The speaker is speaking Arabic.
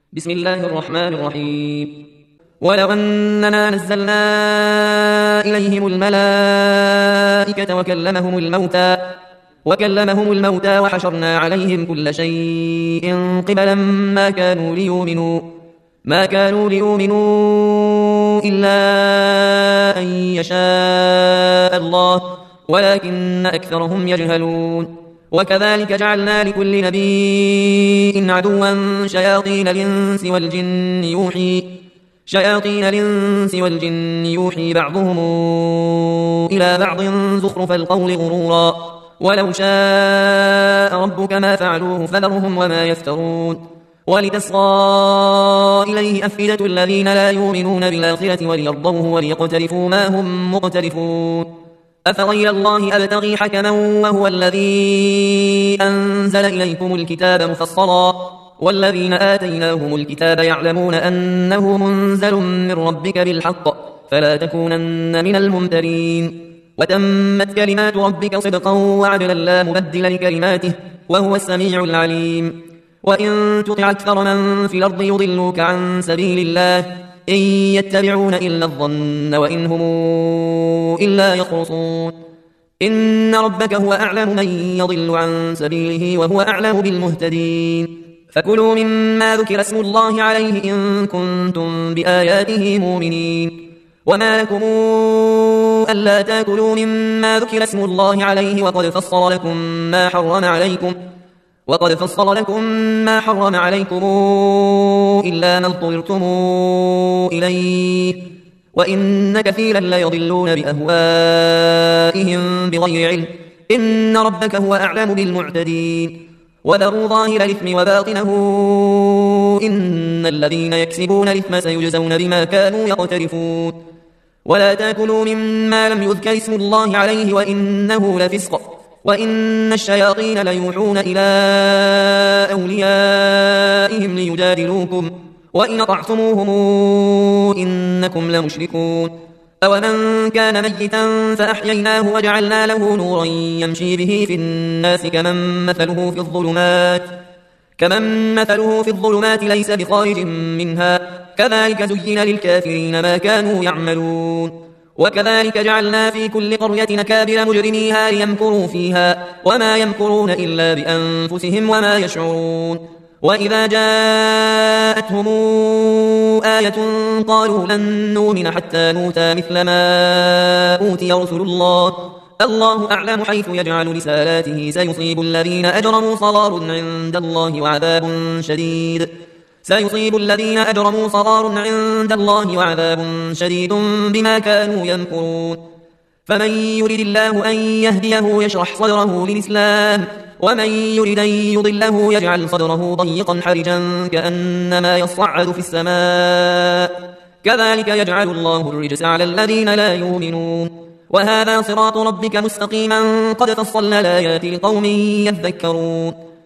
بسم الله الرحمن الرحيم. ولو أننا نزلنا إليهم الملائكة وكلمهم الموتى وحشرنا عليهم كل شيء قبلا ما كانوا ليؤمنوا إلا أن يشاء الله ولكن أكثرهم يجهلون. وكذلك جعلنا لكل نبي عدوا شياطين الإنس والجن يوحي بعضهم إلى بعض زخرف القول غرورا ولو شاء ربك ما فعلوه فذرهم وما يفترون. ولتصغى إليه أفئدة الذين لا يؤمنون بالآخرة وليرضوه وليقترفوا ما هم مقترفون. أفغير الله أبتغي حكما وهو الذي أنزل إليكم الكتاب مفصلا والذين آتيناهم الكتاب يعلمون أنه منزل من ربك بالحق فلا تكونن من الممترين. وتمت كلمات ربك صدقا وعدلا لا مبدل لكلماته وهو السميع العليم. وإن تطع أكثر من في الأرض يضلوك عن سبيل الله إن يتبعون إلا الظن وإن هم إلا يخرصون. إن ربك هو أعلم من يضل عن سبيله وهو أعلم بالمهتدين. فكلوا مما ذكر اسم الله عليه إن كنتم بآياته مؤمنين. وما لكم ألا تأكلوا مما ذكر اسم الله عليه وقد فصل لكم ما حرم عليكم إلا ما اضطررتم إليه وإن كثيرا ليضلون بأهوائهم بغير علم إن ربك هو أعلم بالمعتدين. وذروا ظاهر الإثم وباطنه إن الذين يكسبون الإثم سيجزون بما كانوا يقترفون. ولا تأكلوا مما لم يذكر اسم الله عليه وإنه لفسق وإن الشياطين ليوحون إلى أوليائهم ليجادلوكم وإن أطعتموهم إنكم لمشركون. أومن كان ميتا فأحييناه وجعلنا له نورا يمشي به في الناس كمن مثله في الظلمات ليس بخارج منها كذلك زين للكافرين ما كانوا يعملون. وكذلك جعلنا في كل قرية أكابر مجرميها ليمكروا فيها وما يمكرون إلا بأنفسهم وما يشعرون. وإذا جاءتهم آية قالوا لن نؤمن حتى نؤتى مثل ما أوتي رسل الله أعلم حيث يجعل رسالاته سيصيب الذين أجرموا صغار عند الله وعذاب شديد بما كانوا يمكرون. فمن يرد الله أن يهديه يشرح صدره للإسلام ومن يرد أن يضله يجعل صدره ضيقا حرجا كأنما يصعد في السماء كذلك يجعل الله الرجس على الذين لا يؤمنون. وهذا صراط ربك مستقيما قد فصلنا الآيات لقوم يذكرون.